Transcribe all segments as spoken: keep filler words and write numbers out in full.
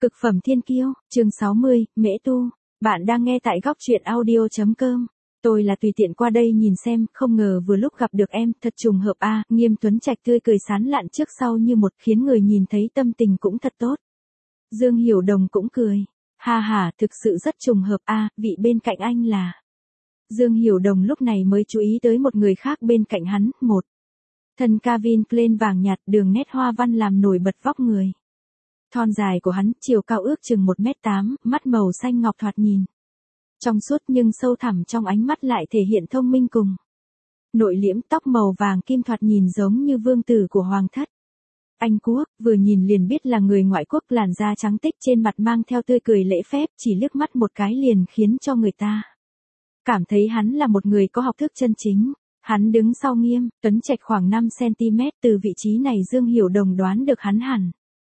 Cực phẩm thiên kiêu, chương sáu mươi, Mễ Tu. Bạn đang nghe tại góc truyện audio chấm com. Tôi là tùy tiện qua đây nhìn xem, không ngờ vừa lúc gặp được em, thật trùng hợp a. À. Nghiêm Tuấn Trạch tươi cười sán lạn trước sau như một, khiến người nhìn thấy tâm tình cũng thật tốt. Dương Hiểu Đồng cũng cười. Ha ha, thực sự rất trùng hợp a. À, vị bên cạnh anh là... Dương Hiểu Đồng lúc này mới chú ý tới một người khác bên cạnh hắn, một thân Calvin Klein vàng nhạt, đường nét hoa văn làm nổi bật vóc người. Thon dài của hắn, chiều cao ước chừng một mét tám, mắt màu xanh ngọc thoạt nhìn trong suốt nhưng sâu thẳm trong ánh mắt lại thể hiện thông minh cùng nội liễm, tóc màu vàng kim thoạt nhìn giống như vương tử của hoàng thất Anh Quốc, vừa nhìn liền biết là người ngoại quốc, làn da trắng tích, trên mặt mang theo tươi cười lễ phép, chỉ liếc mắt một cái liền khiến cho người ta cảm thấy hắn là một người có học thức chân chính. Hắn đứng sau Nghiêm Tuấn Trạch khoảng năm xăng-ti-mét, từ vị trí này Dương Hiểu Đồng đoán được hắn hẳn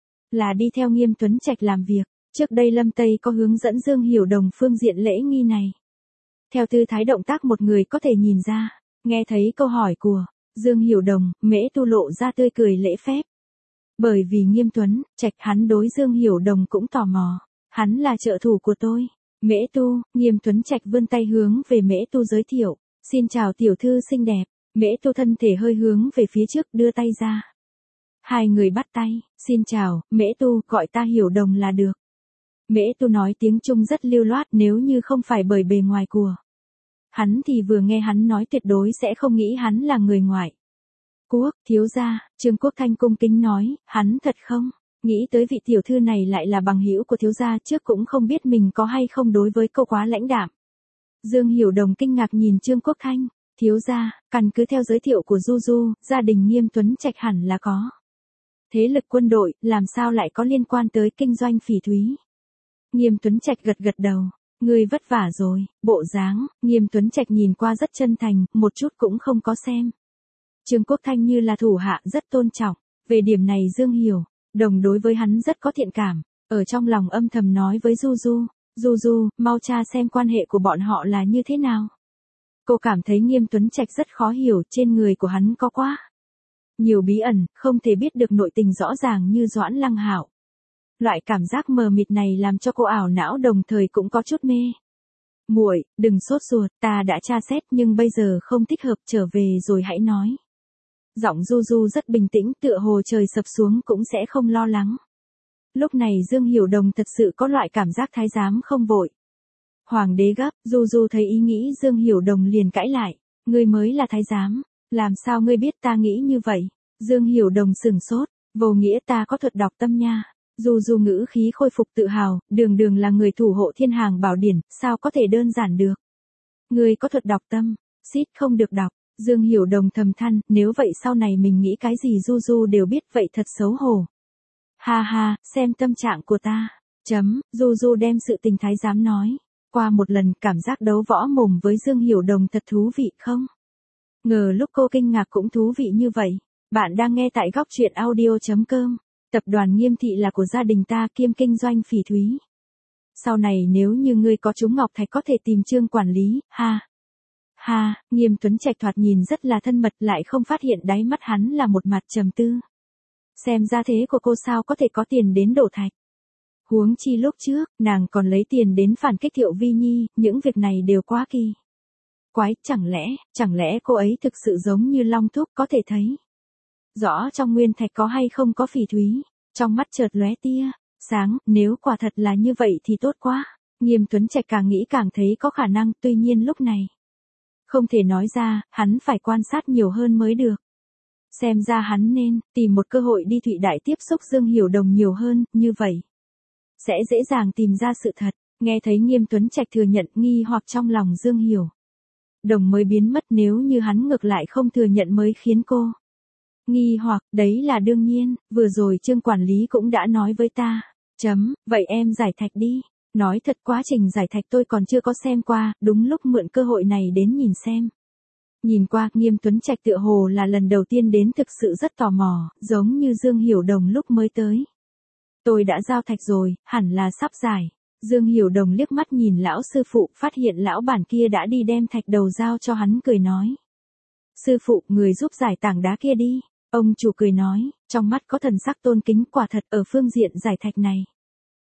là đi theo Nghiêm Tuấn Trạch làm việc. Trước đây Lâm Tây có hướng dẫn Dương Hiểu Đồng phương diện lễ nghi này. Theo tư thái động tác một người có thể nhìn ra. Nghe thấy câu hỏi của Dương Hiểu Đồng, Mễ Tu lộ ra tươi cười lễ phép. Bởi vì Nghiêm Tuấn Trạch, hắn đối Dương Hiểu Đồng cũng tò mò. Hắn là trợ thủ của tôi. Mễ Tu. Nghiêm Tuấn Trạch vươn tay hướng về Mễ Tu giới thiệu. Xin chào tiểu thư xinh đẹp. Mễ Tu thân thể hơi hướng về phía trước, đưa tay ra. Hai người bắt tay. Xin chào, Mễ Tu, gọi ta Hiểu Đồng là được. Mễ Tu nói tiếng Trung rất lưu loát, nếu như không phải bởi bề ngoài của hắn thì vừa nghe hắn nói tuyệt đối sẽ không nghĩ hắn là người ngoại quốc. Thiếu gia. Trương Quốc Thanh cung kính nói, hắn thật không nghĩ tới vị tiểu thư này lại là bằng hữu của thiếu gia, trước cũng không biết mình có hay không đối với cô quá lãnh đạm. Dương Hiểu Đồng kinh ngạc nhìn Trương Quốc Thanh. Thiếu gia, căn cứ theo giới thiệu của Du Du, gia đình Nghiêm Tuấn Trạch hẳn là có thế lực quân đội, làm sao lại có liên quan tới kinh doanh phỉ thúy. Nghiêm Tuấn Trạch gật gật đầu. Ngươi vất vả rồi. Bộ dáng Nghiêm Tuấn Trạch nhìn qua rất chân thành, một chút cũng không có xem Trương Quốc Thanh như là thủ hạ, rất tôn trọng. Về điểm này Dương Hiểu Đồng đối với hắn rất có thiện cảm. Ở trong lòng âm thầm nói với Du Du, Du Du, mau tra xem quan hệ của bọn họ là như thế nào. Cô cảm thấy Nghiêm Tuấn Trạch rất khó hiểu, trên người của hắn có quá nhiều bí ẩn, không thể biết được nội tình rõ ràng như Doãn Lăng Hạo. Loại cảm giác mờ mịt này làm cho cô ảo não, đồng thời cũng có chút mê. Muội, đừng sốt ruột, ta đã tra xét nhưng bây giờ không thích hợp, trở về rồi hãy nói. Giọng Du Du rất bình tĩnh, tựa hồ trời sập xuống cũng sẽ không lo lắng. Lúc này Dương Hiểu Đồng thật sự có loại cảm giác thái giám không vội hoàng đế gấp. Du Du thấy ý nghĩ Dương Hiểu Đồng liền cãi lại. Ngươi mới là thái giám, làm sao ngươi biết ta nghĩ như vậy? Dương Hiểu Đồng sửng sốt. Vô nghĩa, ta có thuật đọc tâm nha. Du Du ngữ khí khôi phục tự hào, đường đường là người thủ hộ thiên hàng bảo điển, sao có thể đơn giản được? Ngươi có thuật đọc tâm, xít không được đọc. Dương Hiểu Đồng thầm than, nếu vậy sau này mình nghĩ cái gì Du Du đều biết, vậy thật xấu hổ. Ha ha, xem tâm trạng của ta. Chấm, Du Du đem sự tình thái giám nói qua một lần, cảm giác đấu võ mồm với Dương Hiểu Đồng thật thú vị không? Ngờ lúc cô kinh ngạc cũng thú vị như vậy. Bạn đang nghe tại góc truyện audio chấm com. Tập đoàn Nghiêm Thị là của gia đình ta, kiêm kinh doanh phỉ thúy. Sau này nếu như ngươi có trúng ngọc thạch có thể tìm Trương quản lý, ha. Ha, Nghiêm Tuấn Trạch thoạt nhìn rất là thân mật, lại không phát hiện đáy mắt hắn là một mặt trầm tư. Xem ra thế của cô sao có thể có tiền đến đổ thạch. Huống chi lúc trước, nàng còn lấy tiền đến phản kích Thiệu Vi Nhi, những việc này đều quá kỳ quái, chẳng lẽ, chẳng lẽ cô ấy thực sự giống như Long Thúc, có thể thấy rõ trong nguyên thạch có hay không có phỉ thúy. Trong mắt chợt lóe tia sáng, nếu quả thật là như vậy thì tốt quá. Nghiêm Tuấn Trạch càng nghĩ càng thấy có khả năng, tuy nhiên lúc này không thể nói ra, hắn phải quan sát nhiều hơn mới được. Xem ra hắn nên tìm một cơ hội đi Thụy Đại tiếp xúc Dương Hiểu Đồng nhiều hơn, như vậy sẽ dễ dàng tìm ra sự thật. Nghe thấy Nghiêm Tuấn Trạch thừa nhận, nghi hoặc trong lòng Dương Hiểu Đồng mới biến mất, nếu như hắn ngược lại không thừa nhận mới khiến cô nghi hoặc. Đấy là đương nhiên, vừa rồi Trương quản lý cũng đã nói với ta. Chấm, vậy em giải thạch đi. Nói thật, quá trình giải thạch tôi còn chưa có xem qua, đúng lúc mượn cơ hội này đến nhìn xem. Nhìn qua, Nghiêm Tuấn Trạch tựa hồ là lần đầu tiên đến, thực sự rất tò mò, giống như Dương Hiểu Đồng lúc mới tới. Tôi đã giao thạch rồi, hẳn là sắp giải. Dương Hiểu Đồng liếc mắt nhìn lão sư phụ, phát hiện lão bản kia đã đi đem thạch đầu giao cho hắn, cười nói. Sư phụ, người giúp giải tảng đá kia đi. Ông chủ cười nói, trong mắt có thần sắc tôn kính, quả thật ở phương diện giải thạch này.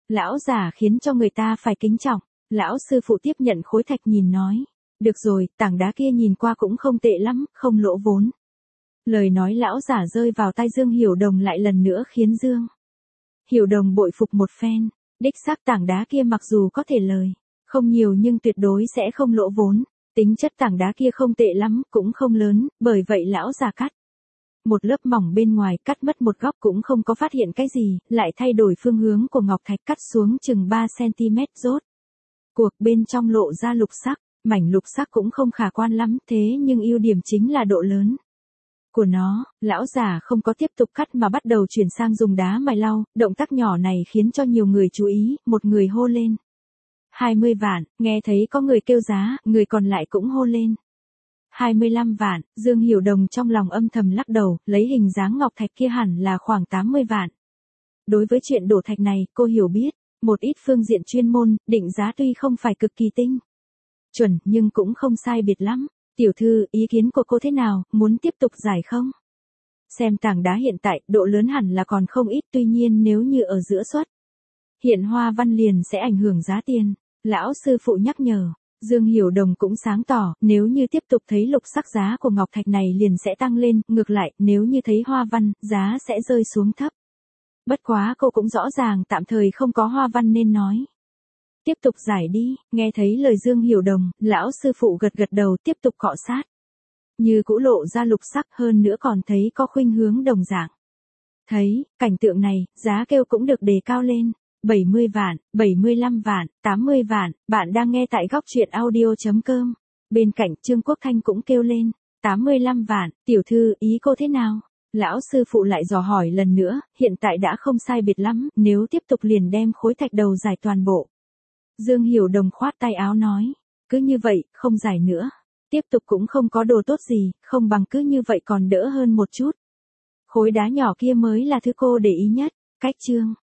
Lão già khiến cho người ta phải kính trọng. Lão sư phụ tiếp nhận khối thạch nhìn nói. Được rồi, tảng đá kia nhìn qua cũng không tệ lắm, không lỗ vốn. Lời nói lão giả rơi vào tai Dương Hiểu Đồng lại lần nữa khiến Dương Hiểu Đồng bội phục một phen. Đích xác tảng đá kia mặc dù có thể lời không nhiều nhưng tuyệt đối sẽ không lỗ vốn. Tính chất tảng đá kia không tệ lắm, cũng không lớn, bởi vậy lão già cắt một lớp mỏng bên ngoài, cắt mất một góc cũng không có phát hiện cái gì, lại thay đổi phương hướng của ngọc thạch, cắt xuống chừng ba xăng-ti-mét rốt. Cuộc bên trong lộ ra lục sắc, mảnh lục sắc cũng không khả quan lắm, thế nhưng ưu điểm chính là độ lớn của nó. Lão già không có tiếp tục cắt mà bắt đầu chuyển sang dùng đá mài lau, động tác nhỏ này khiến cho nhiều người chú ý, một người hô lên. hai mươi vạn, nghe thấy có người kêu giá, người còn lại cũng hô lên. hai mươi lăm vạn, Dương Hiểu Đồng trong lòng âm thầm lắc đầu, lấy hình dáng ngọc thạch kia hẳn là khoảng tám mươi vạn. Đối với chuyện đổ thạch này, cô hiểu biết, một ít phương diện chuyên môn, định giá tuy không phải cực kỳ tinh chuẩn nhưng cũng không sai biệt lắm. Tiểu thư, ý kiến của cô thế nào, muốn tiếp tục giải không? Xem tảng đá hiện tại, độ lớn hẳn là còn không ít, tuy nhiên nếu như ở giữa xuất hiện hoa văn liền sẽ ảnh hưởng giá tiền. Lão sư phụ nhắc nhở. Dương Hiểu Đồng cũng sáng tỏ, nếu như tiếp tục thấy lục sắc giá của ngọc thạch này liền sẽ tăng lên, ngược lại, nếu như thấy hoa văn, giá sẽ rơi xuống thấp. Bất quá cô cũng rõ ràng tạm thời không có hoa văn nên nói. Tiếp tục giải đi, nghe thấy lời Dương Hiểu Đồng, lão sư phụ gật gật đầu tiếp tục cọ sát. Như cũ lộ ra lục sắc hơn nữa còn thấy có khuynh hướng đồng dạng. Thấy, cảnh tượng này, giá kêu cũng được đề cao lên. bảy mươi vạn, bảy mươi lăm vạn, tám mươi vạn, bạn đang nghe tại góc truyện audio.com. Bên cạnh Trương Quốc Thanh cũng kêu lên, tám mươi lăm vạn, tiểu thư, ý cô thế nào? Lão sư phụ lại dò hỏi lần nữa, hiện tại đã không sai biệt lắm, nếu tiếp tục liền đem khối thạch đầu giải toàn bộ. Dương Hiểu Đồng khoát tay áo nói, cứ như vậy, không giải nữa. Tiếp tục cũng không có đồ tốt gì, không bằng cứ như vậy còn đỡ hơn một chút. Khối đá nhỏ kia mới là thứ cô để ý nhất. Cách chương